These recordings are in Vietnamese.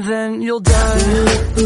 and then you'll die.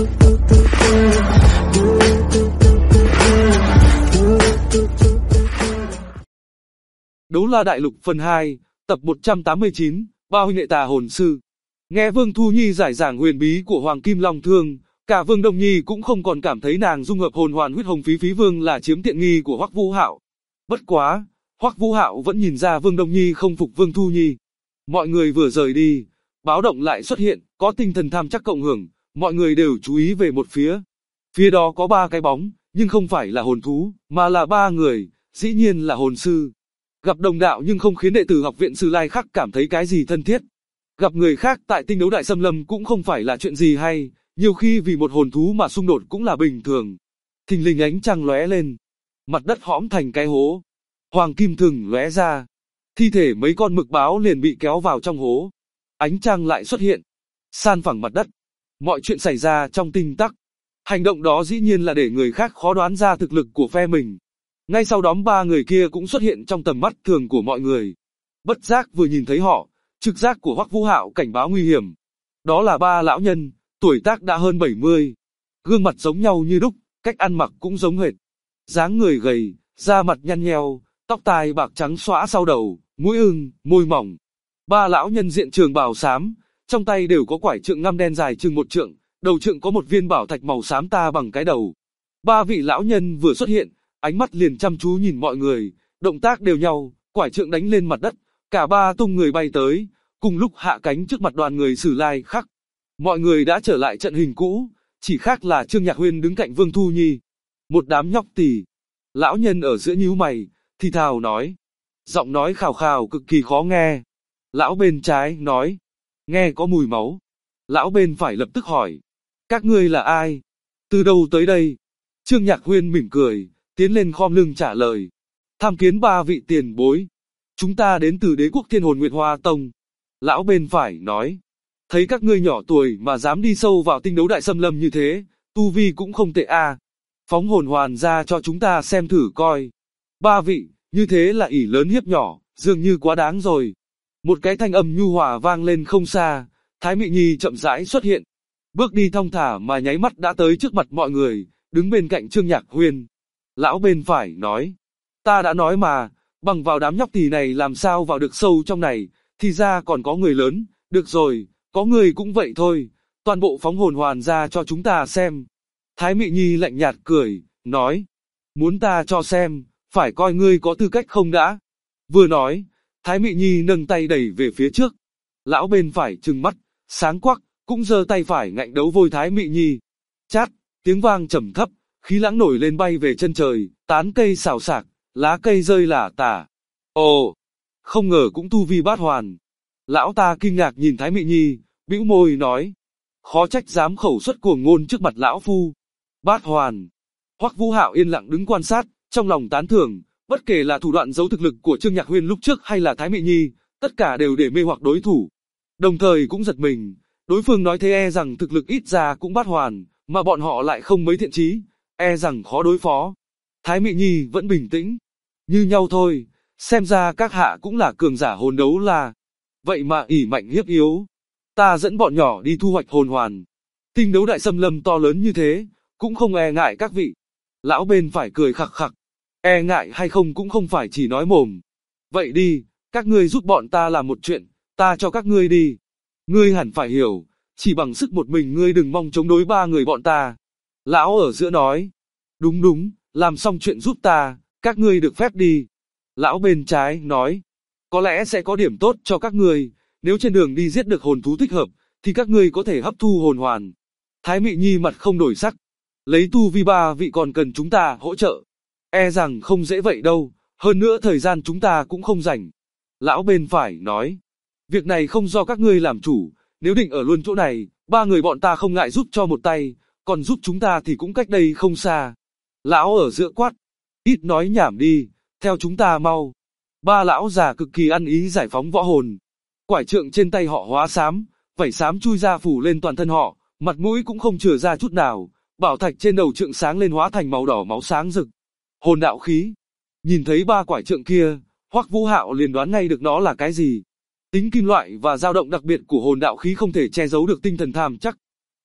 Đấu La Đại Lục phần 2, tập 189, Ba huynh đệ tà hồn sư. Nghe Vương Thu Nhi giải giảng huyền bí của Hoàng Kim Long Thương, cả Vương Đông Nhi cũng không còn cảm thấy nàng dung hợp hồn hoàn huyết hồng phí phí vương là chiếm tiện nghi của Hoắc Vũ Hạo. Bất quá, Hoắc Vũ Hạo vẫn nhìn ra Vương Đông Nhi không phục Vương Thu Nhi. Mọi người vừa rời đi, báo động lại xuất hiện, có tinh thần tham chắc cộng hưởng, mọi người đều chú ý về một phía. Phía đó có 3 cái bóng, nhưng không phải là hồn thú, mà là 3 người, dĩ nhiên là hồn sư. Gặp đồng đạo nhưng không khiến đệ tử học viện Sử Lai Khắc cảm thấy cái gì thân thiết. Gặp người khác tại tinh đấu đại xâm lâm cũng không phải là chuyện gì hay, nhiều khi vì một hồn thú mà xung đột cũng là bình thường. Thình lình ánh trăng lóe lên, mặt đất hõm thành cái hố. Hoàng kim thừng lóe ra, thi thể mấy con mực báo liền bị kéo vào trong hố. Ánh trăng lại xuất hiện, san phẳng mặt đất. Mọi chuyện xảy ra trong tinh tắc. Hành động đó dĩ nhiên là để người khác khó đoán ra thực lực của phe mình. Ngay sau đó 3 người kia cũng xuất hiện trong tầm mắt thường của mọi người. Bất giác vừa nhìn thấy họ, trực giác của Hoắc Vũ Hạo cảnh báo nguy hiểm. Đó là 3 lão nhân, tuổi tác đã hơn 70. Gương mặt giống nhau như đúc, cách ăn mặc cũng giống hệt. Dáng người gầy, da mặt nhăn nheo, tóc tai bạc trắng xõa sau đầu, mũi ưng, môi mỏng. 3 lão nhân diện trường bào xám, trong tay đều có quải trượng ngăm đen dài chừng 1 trượng, đầu trượng có một viên bảo thạch màu xám ta bằng cái đầu. 3 vị lão nhân vừa xuất hiện, ánh mắt liền chăm chú nhìn mọi người, động tác đều nhau, quải trượng đánh lên mặt đất, cả 3 tung người bay tới, cùng lúc hạ cánh trước mặt đoàn người Sử Lai Khắc. Mọi người đã trở lại trận hình cũ, chỉ khác là Trương Nhạc Huyên đứng cạnh Vương Thu Nhi. Một đám nhóc tỳ. Lão nhân ở giữa nhíu mày, thì thào nói. Giọng nói khào khào cực kỳ khó nghe. Lão bên trái nói. Nghe có mùi máu. Lão bên phải lập tức hỏi. Các ngươi là ai? Từ đâu tới đây? Trương Nhạc Huyên mỉm cười, tiến lên khom lưng trả lời. Tham kiến 3 vị tiền bối. Chúng ta đến từ Đế quốc Thiên Hồn Nguyệt Hoa Tông. Lão bên phải nói. Thấy các ngươi nhỏ tuổi mà dám đi sâu vào tinh đấu đại xâm lâm như thế, tu vi cũng không tệ a. Phóng hồn hoàn ra cho chúng ta xem thử coi. 3 vị, như thế là ỷ lớn hiếp nhỏ, dường như quá đáng rồi. Một cái thanh âm nhu hòa vang lên không xa, Thái Mị Nhi chậm rãi xuất hiện. Bước đi thong thả mà nháy mắt đã tới trước mặt mọi người, đứng bên cạnh Trương Nhạc Huyên. Lão bên phải nói. Ta đã nói mà, bằng vào đám nhóc tỳ này làm sao vào được sâu trong này, thì ra còn có người lớn, được rồi. Có người cũng vậy thôi, toàn bộ phóng hồn hoàn ra cho chúng ta xem. Thái Mị Nhi lạnh nhạt cười, nói, muốn ta cho xem, phải coi ngươi có tư cách không đã. Vừa nói, Thái Mị Nhi nâng tay đẩy về phía trước. Lão bên phải trừng mắt, sáng quắc, cũng giơ tay phải ngạnh đấu vôi Thái Mị Nhi. Chát, tiếng vang trầm thấp, khí lãng nổi lên bay về chân trời, tán cây xào xạc, lá cây rơi lả tả. Ồ, không ngờ cũng tu vi bát hoàn. Lão ta kinh ngạc nhìn Thái Mị Nhi, bĩu môi nói, khó trách dám khẩu xuất cuồng ngôn trước mặt lão phu. Bát hoàn. Hoắc Vũ Hạo yên lặng đứng quan sát, trong lòng tán thưởng, bất kể là thủ đoạn giấu thực lực của Trương Nhạc Huyên lúc trước hay là Thái Mị Nhi, tất cả đều để mê hoặc đối thủ. Đồng thời cũng giật mình, đối phương nói thế e rằng thực lực ít ra cũng bát hoàn, mà bọn họ lại không mấy thiện chí, e rằng khó đối phó. Thái Mị Nhi vẫn bình tĩnh, như nhau thôi, xem ra các hạ cũng là cường giả hồn đấu la. Vậy mà ỷ mạnh hiếp yếu. Ta dẫn bọn nhỏ đi thu hoạch hồn hoàn. Tinh đấu đại xâm lâm to lớn như thế, cũng không e ngại các vị. Lão bên phải cười khặc khặc. E ngại hay không cũng không phải chỉ nói mồm. Vậy đi, các ngươi giúp bọn ta làm một chuyện, ta cho các ngươi đi. Ngươi hẳn phải hiểu, chỉ bằng sức một mình ngươi đừng mong chống đối 3 người bọn ta. Lão ở giữa nói. Đúng đúng, làm xong chuyện giúp ta, các ngươi được phép đi. Lão bên trái nói. Có lẽ sẽ có điểm tốt cho các ngươi, nếu trên đường đi giết được hồn thú thích hợp, thì các ngươi có thể hấp thu hồn hoàn. Thái Mị Nhi mặt không đổi sắc. Lấy tu vi 3 vị còn cần chúng ta hỗ trợ. E rằng không dễ vậy đâu, hơn nữa thời gian chúng ta cũng không rảnh. Lão bên phải nói. Việc này không do các ngươi làm chủ, nếu định ở luôn chỗ này, 3 người bọn ta không ngại giúp cho một tay, còn giúp chúng ta thì cũng cách đây không xa. Lão ở giữa quát. Ít nói nhảm đi, theo chúng ta mau. 3 lão già cực kỳ ăn ý giải phóng võ hồn. Quải trượng trên tay họ hóa xám, vảy xám chui ra phủ lên toàn thân họ, mặt mũi cũng không chừa ra chút nào, bảo thạch trên đầu trượng sáng lên hóa thành màu đỏ máu sáng rực. Hồn đạo khí. Nhìn thấy 3 quải trượng kia, Hoắc Vũ Hạo liền đoán ngay được nó là cái gì. Tính kim loại và dao động đặc biệt của hồn đạo khí không thể che giấu được tinh thần tham chắc.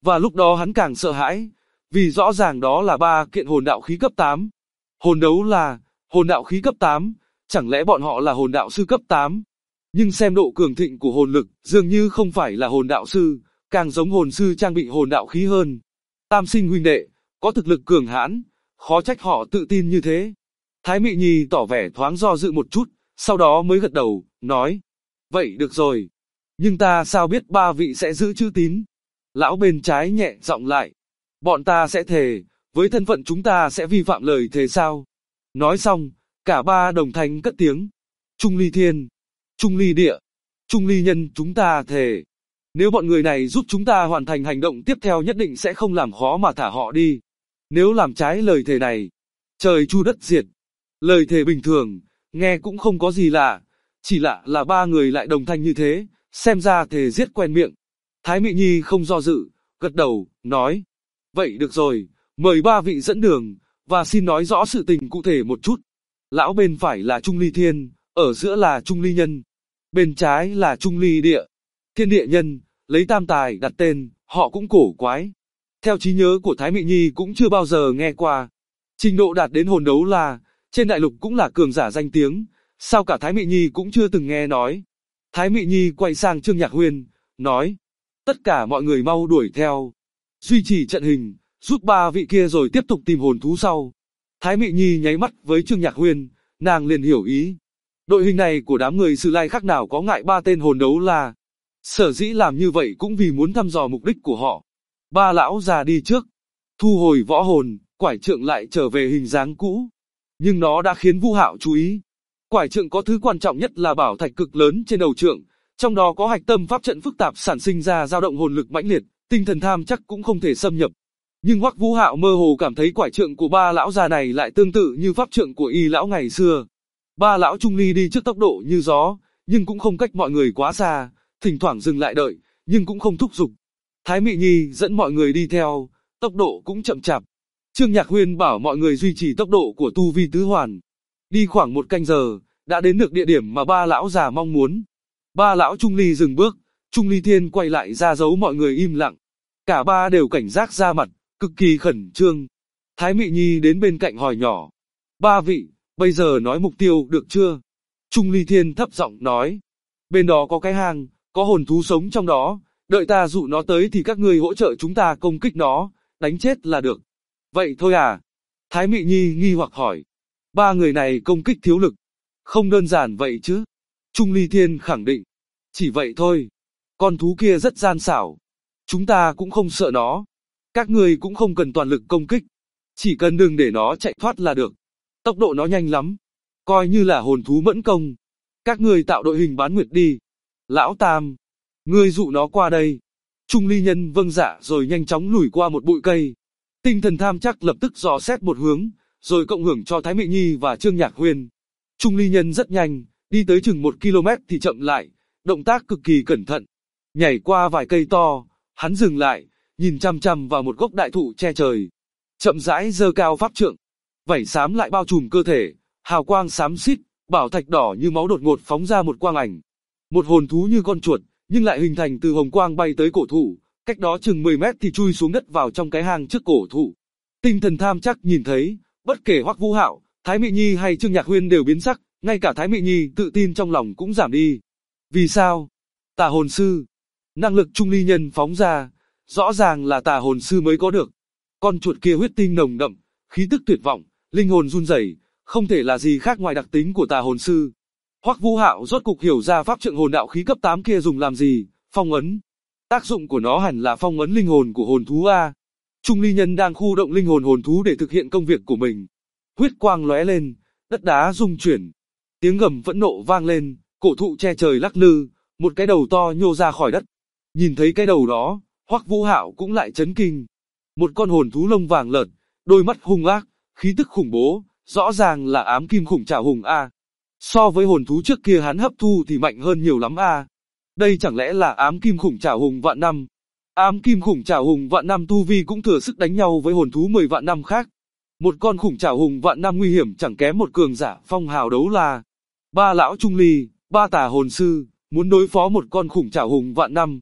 Và lúc đó hắn càng sợ hãi, vì rõ ràng đó là 3 kiện hồn đạo khí cấp 8. Hồn đấu là hồn đạo khí cấp 8, chẳng lẽ bọn họ là hồn đạo sư cấp 8? Nhưng xem độ cường thịnh của hồn lực, dường như không phải là hồn đạo sư, càng giống hồn sư trang bị hồn đạo khí hơn. Tam sinh huynh đệ, có thực lực cường hãn, khó trách họ tự tin như thế. Thái Mị Nhi tỏ vẻ thoáng do dự một chút, sau đó mới gật đầu, nói. Vậy được rồi. Nhưng ta sao biết 3 vị sẽ giữ chữ tín? Lão bên trái nhẹ giọng lại. Bọn ta sẽ thề, với thân phận chúng ta sẽ vi phạm lời thề sao? Nói xong, cả 3 đồng thanh cất tiếng. Trung ly thiên, Trung ly địa, Trung ly nhân, chúng ta thề. Nếu bọn người này giúp chúng ta hoàn thành hành động tiếp theo nhất định sẽ không làm khó mà thả họ đi. Nếu làm trái lời thề này, trời chu đất diệt. Lời thề bình thường, nghe cũng không có gì lạ, chỉ lạ là 3 người lại đồng thanh như thế, xem ra thề giết quen miệng. Thái Mị Nhi không do dự, gật đầu, nói. Vậy được rồi, mời 3 vị dẫn đường, và xin nói rõ sự tình cụ thể một chút. Lão bên phải là Trung ly thiên, ở giữa là Trung ly nhân, bên trái là Trung ly địa. Thiên địa nhân, lấy tam tài đặt tên, họ cũng cổ quái. Theo trí nhớ của Thái Mị Nhi cũng chưa bao giờ nghe qua. Trình độ đạt đến hồn đấu là, trên đại lục cũng là cường giả danh tiếng, sao cả Thái Mị Nhi cũng chưa từng nghe nói. Thái Mị Nhi quay sang Trương Nhạc Huyên, nói. Tất cả mọi người mau đuổi theo. Duy trì trận hình, giúp 3 vị kia rồi tiếp tục tìm hồn thú sau. Thái Mị Nhi nháy mắt với Trương Nhạc Huyên, nàng liền hiểu ý. Đội hình này của đám người Sử Lai khác nào có ngại 3 tên hồn đấu là. Sở dĩ làm như vậy cũng vì muốn thăm dò mục đích của họ. 3 lão già đi trước, thu hồi võ hồn, quải trượng lại trở về hình dáng cũ. Nhưng nó đã khiến Vu Hạo chú ý. Quải trượng có thứ quan trọng nhất là bảo thạch cực lớn trên đầu trượng, trong đó có hạch tâm pháp trận phức tạp sản sinh ra dao động hồn lực mãnh liệt, tinh thần tham chắc cũng không thể xâm nhập. Nhưng Hoắc Vu Hạo mơ hồ cảm thấy quải trượng của 3 lão già này lại tương tự như pháp trượng của Y lão ngày xưa. 3 lão trung ly đi trước tốc độ như gió, nhưng cũng không cách mọi người quá xa, thỉnh thoảng dừng lại đợi, nhưng cũng không thúc giục. Thái Mị Nhi dẫn mọi người đi theo, tốc độ cũng chậm chạp. Trương Nhạc Huyên bảo mọi người duy trì tốc độ của tu vi tứ hoàn. Đi khoảng 1 canh giờ, đã đến được địa điểm mà 3 lão già mong muốn. 3 lão trung ly dừng bước, Trung ly thiên quay lại ra dấu mọi người im lặng. Cả 3 đều cảnh giác ra mặt, cực kỳ khẩn trương. Thái Mị Nhi đến bên cạnh hỏi nhỏ. 3 vị, bây giờ nói mục tiêu được chưa? Trung ly thiên thấp giọng nói. Bên đó có cái hang, có hồn thú sống trong đó, đợi ta dụ nó tới thì các ngươi hỗ trợ chúng ta công kích nó, đánh chết là được. Vậy thôi à? Thái Mị Nhi nghi hoặc hỏi. 3 người này công kích thiếu lực. Không đơn giản vậy chứ? Trung ly thiên khẳng định. Chỉ vậy thôi. Con thú kia rất gian xảo. Chúng ta cũng không sợ nó. Các ngươi cũng không cần toàn lực công kích. Chỉ cần đừng để nó chạy thoát là được. Tốc độ nó nhanh lắm. Coi như là hồn thú mẫn công. Các ngươi tạo đội hình bán nguyệt đi. Lão Tam, ngươi dụ nó qua đây. Trung ly nhân vâng dạ rồi nhanh chóng lùi qua một bụi cây. Tinh thần tham chắc lập tức dò xét một hướng, rồi cộng hưởng cho Thái Mị Nhi và Trương Nhạc Huyên. Trung ly nhân rất nhanh, đi tới chừng 1 km thì chậm lại, động tác cực kỳ cẩn thận. Nhảy qua vài cây to, hắn dừng lại, nhìn chăm chăm vào một gốc đại thụ che trời. Chậm rãi giơ cao pháp trượng, vảy xám lại bao trùm cơ thể, hào quang xám xít, bảo thạch đỏ như máu đột ngột phóng ra một quang ảnh. Một hồn thú như con chuột, nhưng lại hình thành từ hồng quang bay tới cổ thụ, cách đó chừng 10 mét thì chui xuống đất vào trong cái hang trước cổ thụ. Tinh thần tham chắc nhìn thấy, bất kể Hoắc Vu Hạo, Thái Mị Nhi hay Trương Nhạc Huyên đều biến sắc, ngay cả Thái Mị Nhi tự tin trong lòng cũng giảm đi. Vì sao? Tà hồn sư. Năng lực trung ly nhân phóng ra, rõ ràng là tà hồn sư mới có được. Con chuột kia huyết tinh nồng đậm, khí tức tuyệt vọng, linh hồn run rẩy, không thể là gì khác ngoài đặc tính của tà hồn sư. Hoắc Vu Hạo rốt cục hiểu ra pháp trượng hồn đạo khí cấp 8 kia dùng làm gì, phong ấn. Tác dụng của nó hẳn là phong ấn linh hồn của hồn thú a. Trung ly nhân đang khu động linh hồn hồn thú để thực hiện công việc của mình. Huyết quang lóe lên, đất đá rung chuyển. Tiếng gầm phẫn nộ vang lên, cổ thụ che trời lắc lư, một cái đầu to nhô ra khỏi đất. Nhìn thấy cái đầu đó, Hoắc Vu Hạo cũng lại chấn kinh. Một con hồn thú lông vàng lợt, đôi mắt hung ác, khí tức khủng bố, rõ ràng là ám kim khủng trảo hùng a. So với hồn thú trước kia hắn hấp thu thì mạnh hơn nhiều lắm a. Đây chẳng lẽ là ám kim khủng trảo hùng vạn năm? Ám kim khủng trảo hùng vạn năm tu vi cũng thừa sức đánh nhau với hồn thú 10 vạn năm khác. Một con khủng trảo hùng vạn năm nguy hiểm chẳng kém một cường giả phong hào đấu la. 3 lão trung ly, 3 tà hồn sư, muốn đối phó một con khủng trảo hùng vạn năm.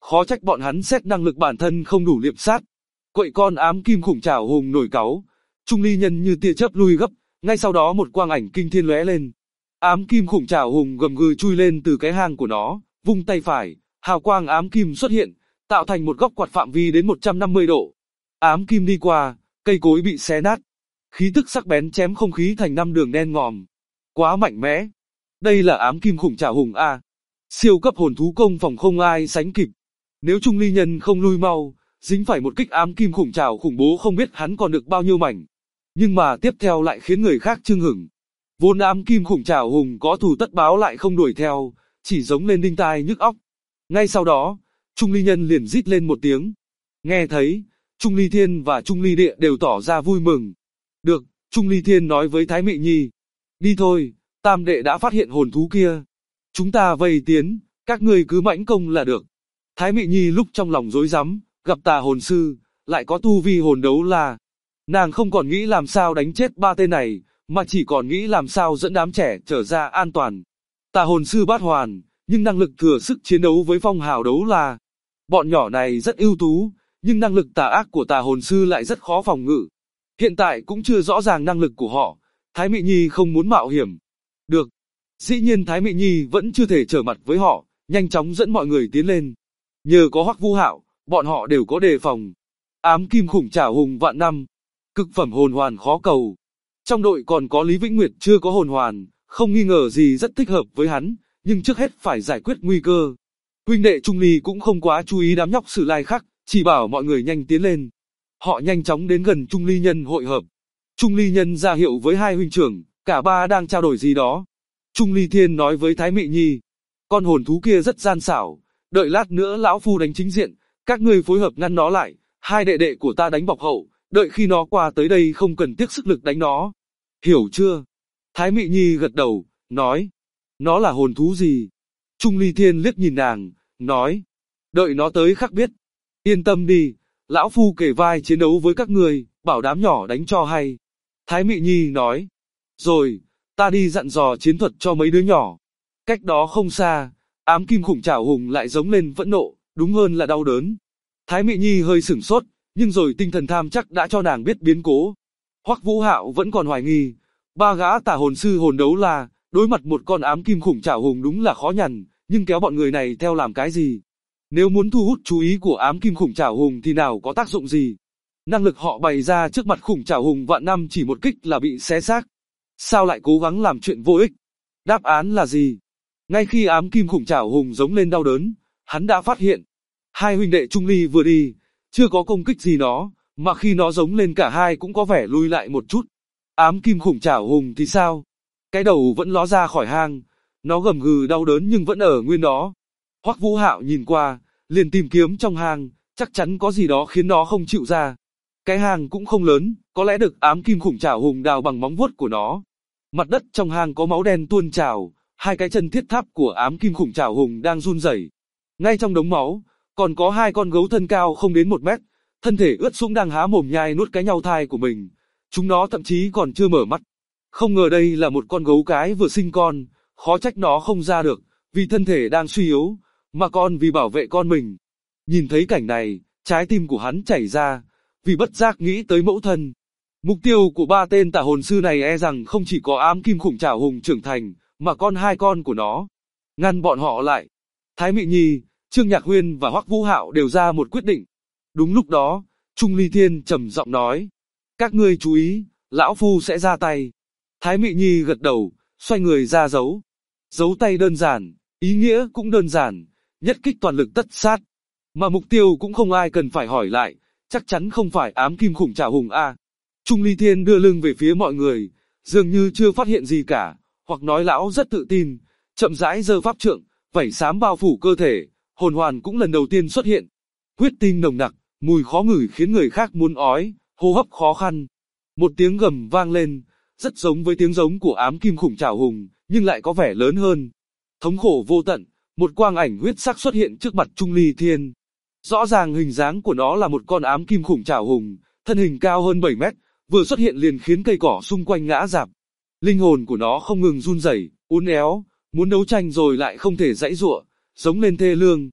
Khó trách bọn hắn xét năng lực bản thân không đủ liệp sát. Quậy con ám kim khủng trảo hùng nổi cáu. Trung ly nhân như tia chớp lui gấp, ngay sau đó một quang ảnh kinh thiên lóe lên. Ám kim khủng trảo hùng gầm gừ chui lên từ cái hang của nó, vung tay phải, hào quang ám kim xuất hiện, tạo thành một góc quạt phạm vi đến 150 độ. Ám kim đi qua, cây cối bị xé nát. Khí tức sắc bén chém không khí thành 5 đường đen ngòm. Quá mạnh mẽ. Đây là ám kim khủng trảo hùng A. Siêu cấp hồn thú công phòng không ai sánh kịp. Nếu Trung ly nhân không lui mau, dính phải một kích ám kim khủng trảo khủng bố không biết hắn còn được bao nhiêu mảnh. Nhưng mà tiếp theo lại khiến người khác chưng hửng. Vốn ám kim khủng trảo hùng có thù tất báo lại không đuổi theo, chỉ giống lên đinh tai nhức óc. Ngay sau đó, Trung ly nhân liền rít lên một tiếng. Nghe thấy, Trung ly thiên và Trung ly địa đều tỏ ra vui mừng. Được, Trung ly thiên nói với Thái Mị Nhi. Đi thôi, tam đệ đã phát hiện hồn thú kia. Chúng ta vây tiến, các ngươi cứ mãnh công là được. Thái Mị Nhi lúc trong lòng rối rắm, gặp tà hồn sư, lại có tu vi hồn đấu la. Nàng không còn nghĩ làm sao đánh chết ba tên này, mà chỉ còn nghĩ làm sao dẫn đám trẻ trở ra an toàn. Tà hồn sư bát hoàn, nhưng năng lực thừa sức chiến đấu với phong hào đấu la. Bọn nhỏ này rất ưu tú, nhưng năng lực tà ác của tà hồn sư lại rất khó phòng ngự. Hiện tại cũng chưa rõ ràng năng lực của họ, Thái Mị Nhi không muốn mạo hiểm. Được. Dĩ nhiên Thái Mị Nhi vẫn chưa thể trở mặt với họ, nhanh chóng dẫn mọi người tiến lên. Nhờ có Hoắc Vũ Hạo, bọn họ đều có đề phòng. Ám kim khủng trảo hùng vạn năm. Cực phẩm hồn hoàn khó cầu. Trong đội còn có Lý Vĩnh Nguyệt chưa có hồn hoàn, không nghi ngờ gì rất thích hợp với hắn, nhưng trước hết phải giải quyết nguy cơ. Huynh đệ Trung Ly cũng không quá chú ý đám nhóc Sử Lai khác, chỉ bảo mọi người nhanh tiến lên. Họ nhanh chóng đến gần Trung Ly nhân hội hợp. Trung Ly nhân ra hiệu với hai huynh trưởng, cả ba đang trao đổi gì đó. Trung Ly Thiên nói với Thái Mị Nhi, con hồn thú kia rất gian xảo, đợi lát nữa lão phu đánh chính diện, các ngươi phối hợp ngăn nó lại, hai đệ đệ của ta đánh bọc hậu, đợi khi nó qua tới đây không cần tiếc sức lực đánh nó. Hiểu chưa? Thái Mị Nhi gật đầu, nói, nó là hồn thú gì? Trung Ly Thiên liếc nhìn nàng, nói, đợi nó tới khắc biết. Yên tâm đi, lão phu kề vai chiến đấu với các người, bảo đám nhỏ đánh cho hay. Thái Mị Nhi nói, rồi, ta đi dặn dò chiến thuật cho mấy đứa nhỏ. Cách đó không xa, ám kim khủng trảo hùng lại giống lên phẫn nộ, đúng hơn là đau đớn. Thái Mị Nhi hơi sửng sốt, nhưng rồi tinh thần tham chắc đã cho nàng biết biến cố. Hoắc Vũ Hạo vẫn còn hoài nghi, ba gã tà hồn sư hồn đấu la, đối mặt một con ám kim khủng trảo hùng đúng là khó nhằn, nhưng kéo bọn người này theo làm cái gì? Nếu muốn thu hút chú ý của ám kim khủng trảo hùng thì nào có tác dụng gì? Năng lực họ bày ra trước mặt khủng trảo hùng vạn năm chỉ một kích là bị xé xác. Sao lại cố gắng làm chuyện vô ích? Đáp án là gì? Ngay khi ám kim khủng trảo hùng giống lên đau đớn, hắn đã phát hiện. Hai huynh đệ Trung Ly vừa đi, chưa có công kích gì nó, mà khi nó giống lên cả hai cũng có vẻ lui lại một chút. Ám kim khủng trảo hùng thì sao? Cái đầu vẫn ló ra khỏi hang, nó gầm gừ đau đớn nhưng vẫn ở nguyên đó. Hoắc Vũ Hạo nhìn qua, liền tìm kiếm trong hang, chắc chắn có gì đó khiến nó không chịu ra. Cái hang cũng không lớn, có lẽ được ám kim khủng trảo hùng đào bằng móng vuốt của nó. Mặt đất trong hang có máu đen tuôn trào, hai cái chân thiết tháp của ám kim khủng trảo hùng đang run rẩy. Ngay trong đống máu, còn có hai con gấu thân cao không đến 1 mét, thân thể ướt sũng đang há mồm nhai nuốt cái nhau thai của mình. Chúng nó thậm chí còn chưa mở mắt. Không ngờ đây là một con gấu cái vừa sinh con, khó trách nó không ra được, vì thân thể đang suy yếu, mà con vì bảo vệ con mình. Nhìn thấy cảnh này, trái tim của hắn chảy ra, vì bất giác nghĩ tới mẫu thân. Mục tiêu của ba tên tà hồn sư này e rằng không chỉ có ám kim khủng trảo hùng trưởng thành, mà hai con của nó. Ngăn bọn họ lại. Thái Mị Nhi, Trương Nhạc Huyên và Hoắc Vũ Hạo đều ra một quyết định. Đúng lúc đó, Trung Ly Thiên trầm giọng nói, các ngươi chú ý, lão phu sẽ ra tay. Thái Mị Nhi gật đầu, xoay người ra giấu. Giấu tay đơn giản, ý nghĩa cũng đơn giản, nhất kích toàn lực tất sát. Mà mục tiêu cũng không ai cần phải hỏi lại, chắc chắn không phải ám kim khủng trảo hùng A. Trung Ly Thiên đưa lưng về phía mọi người, dường như chưa phát hiện gì cả, hoặc nói lão rất tự tin, chậm rãi giơ pháp trượng, vảy xám bao phủ cơ thể, hồn hoàn cũng lần đầu tiên xuất hiện. Huyết tinh nồng nặc, mùi khó ngửi khiến người khác muốn ói, hô hấp khó khăn. Một tiếng gầm vang lên, rất giống với tiếng giống của ám kim khủng trảo hùng, nhưng lại có vẻ lớn hơn. Thống khổ vô tận, một quang ảnh huyết sắc xuất hiện trước mặt Trung Ly Thiên. Rõ ràng hình dáng của nó là một con ám kim khủng trảo hùng, thân hình cao hơn 7 mét, vừa xuất hiện liền khiến cây cỏ xung quanh ngã rạp. Linh hồn của nó không ngừng run rẩy, uốn éo, muốn đấu tranh rồi lại không thể giãy giụa, giống lên thê lương.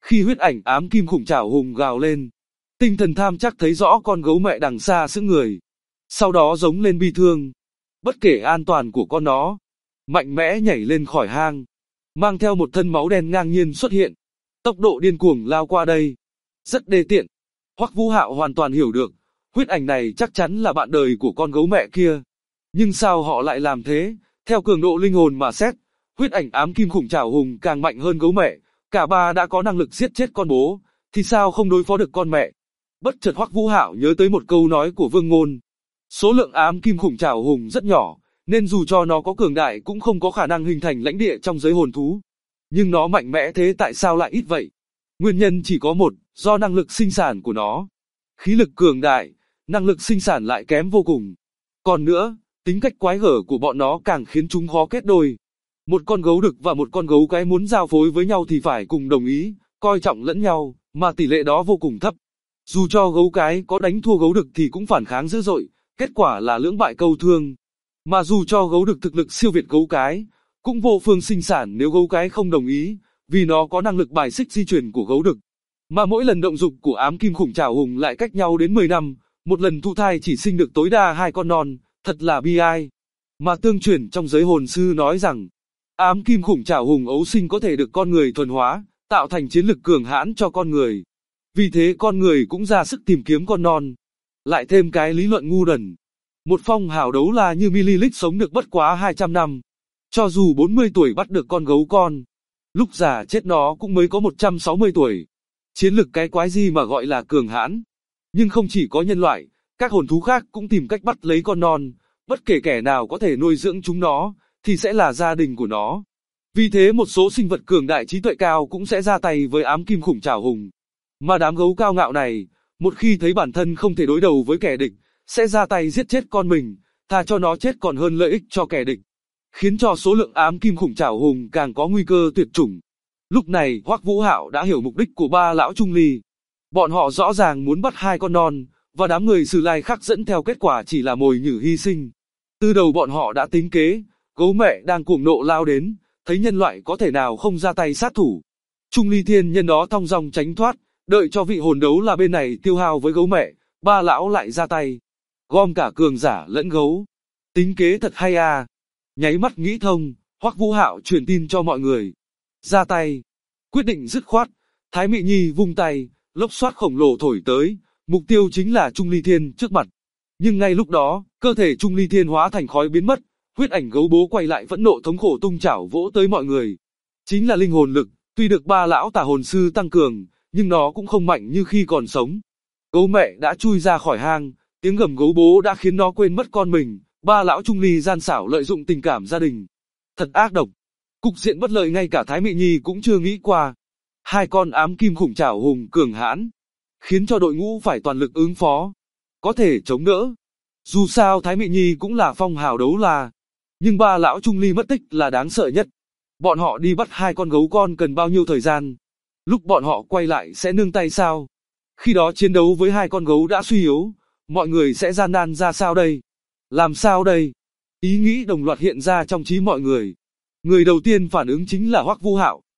Khi huyết ảnh ám kim khủng trảo hùng gào lên, tinh thần tham chắc thấy rõ con gấu mẹ đằng xa sững người. Sau đó giống lên bi thương. Bất kể an toàn của con nó, mạnh mẽ nhảy lên khỏi hang, mang theo một thân máu đen ngang nhiên xuất hiện. Tốc độ điên cuồng lao qua đây. Rất đê tiện. Hoắc Vũ Hạo hoàn toàn hiểu được, huyết ảnh này chắc chắn là bạn đời của con gấu mẹ kia. Nhưng sao họ lại làm thế? Theo cường độ linh hồn mà xét, huyết ảnh ám kim khủng trảo hùng càng mạnh hơn gấu mẹ. Cả ba đã có năng lực giết chết con bố, thì sao không đối phó được con mẹ? Bất chợt Hoắc Vũ Hạo nhớ tới một câu nói của Vương Ngôn. Số lượng ám kim khủng trảo hùng rất nhỏ, nên dù cho nó có cường đại cũng không có khả năng hình thành lãnh địa trong giới hồn thú. Nhưng nó mạnh mẽ thế tại sao lại ít vậy? Nguyên nhân chỉ có một, do năng lực sinh sản của nó. Khí lực cường đại, năng lực sinh sản lại kém vô cùng. Còn nữa, tính cách quái gở của bọn nó càng khiến chúng khó kết đôi. Một con gấu đực và một con gấu cái muốn giao phối với nhau thì phải cùng đồng ý, coi trọng lẫn nhau, mà tỷ lệ đó vô cùng thấp. Dù cho gấu cái có đánh thua gấu đực thì cũng phản kháng dữ dội, kết quả là lưỡng bại câu thương. Mà dù cho gấu đực thực lực siêu việt gấu cái, cũng vô phương sinh sản nếu gấu cái không đồng ý, vì nó có năng lực bài xích di chuyển của gấu đực. Mà mỗi lần động dục của ám kim khủng trảo hùng lại cách nhau đến 10 năm, một lần thụ thai chỉ sinh được tối đa 2 con non, thật là bi ai. Mà tương truyền trong giới hồn sư nói rằng, ám kim khủng trảo hùng ấu sinh có thể được con người thuần hóa, tạo thành chiến lực cường hãn cho con người. Vì thế con người cũng ra sức tìm kiếm con non. Lại thêm cái lý luận ngu đần. Một phong hào đấu la như Milic sống được bất quá 200 năm. Cho dù 40 tuổi bắt được con gấu con, lúc già chết nó cũng mới có 160 tuổi. Chiến lực cái quái gì mà gọi là cường hãn. Nhưng không chỉ có nhân loại, các hồn thú khác cũng tìm cách bắt lấy con non. Bất kể kẻ nào có thể nuôi dưỡng chúng nó, thì sẽ là gia đình của nó. Vì thế một số sinh vật cường đại trí tuệ cao cũng sẽ ra tay với ám kim khủng trảo hùng. Mà đám gấu cao ngạo này, một khi thấy bản thân không thể đối đầu với kẻ địch, sẽ ra tay giết chết con mình, thà cho nó chết còn hơn lợi ích cho kẻ địch. Khiến cho số lượng ám kim khủng trảo hùng càng có nguy cơ tuyệt chủng. Lúc này Hoắc Vũ Hạo đã hiểu mục đích của ba lão Trung Ly. Bọn họ rõ ràng muốn bắt 2 con non, và đám người Sử Lai Khắc dẫn theo kết quả chỉ là mồi nhử hy sinh. Từ đầu bọn họ đã tính kế, gấu mẹ đang cuồng nộ lao đến, thấy nhân loại có thể nào không ra tay sát thủ. Trung Ly Thiên nhân đó thong dong tránh thoát, đợi cho vị hồn đấu là bên này tiêu hao với gấu mẹ, ba lão lại ra tay. Gom cả cường giả lẫn gấu. Tính kế thật hay à. Nháy mắt nghĩ thông, Hoắc Vũ Hạo truyền tin cho mọi người. Ra tay. Quyết định dứt khoát, Thái Mị Nhi vung tay, lốc xoáy khổng lồ thổi tới, mục tiêu chính là Trung Ly Thiên trước mặt. Nhưng ngay lúc đó, cơ thể Trung Ly Thiên hóa thành khói biến mất, huyết ảnh gấu bố quay lại phẫn nộ thống khổ tung chảo vỗ tới mọi người. Chính là linh hồn lực, tuy được ba lão tà hồn sư tăng cường, nhưng nó cũng không mạnh như khi còn sống. Gấu mẹ đã chui ra khỏi hang, tiếng gầm gấu bố đã khiến nó quên mất con mình, ba lão Trung Ly gian xảo lợi dụng tình cảm gia đình. Thật ác độc. Cục diện bất lợi ngay cả Thái Mị Nhi cũng chưa nghĩ qua. 2 con ám kim khủng trảo hùng cường hãn, khiến cho đội ngũ phải toàn lực ứng phó. Có thể chống đỡ. Dù sao Thái Mị Nhi cũng là phong hào đấu la. Nhưng ba lão Trung Ly mất tích là đáng sợ nhất. Bọn họ đi bắt 2 con gấu con cần bao nhiêu thời gian? Lúc bọn họ quay lại sẽ nương tay sao? Khi đó chiến đấu với 2 con gấu đã suy yếu, mọi người sẽ gian nan ra sao đây? Làm sao đây? Ý nghĩ đồng loạt hiện ra trong trí mọi người. Người đầu tiên phản ứng chính là Hoắc Vũ Hạo.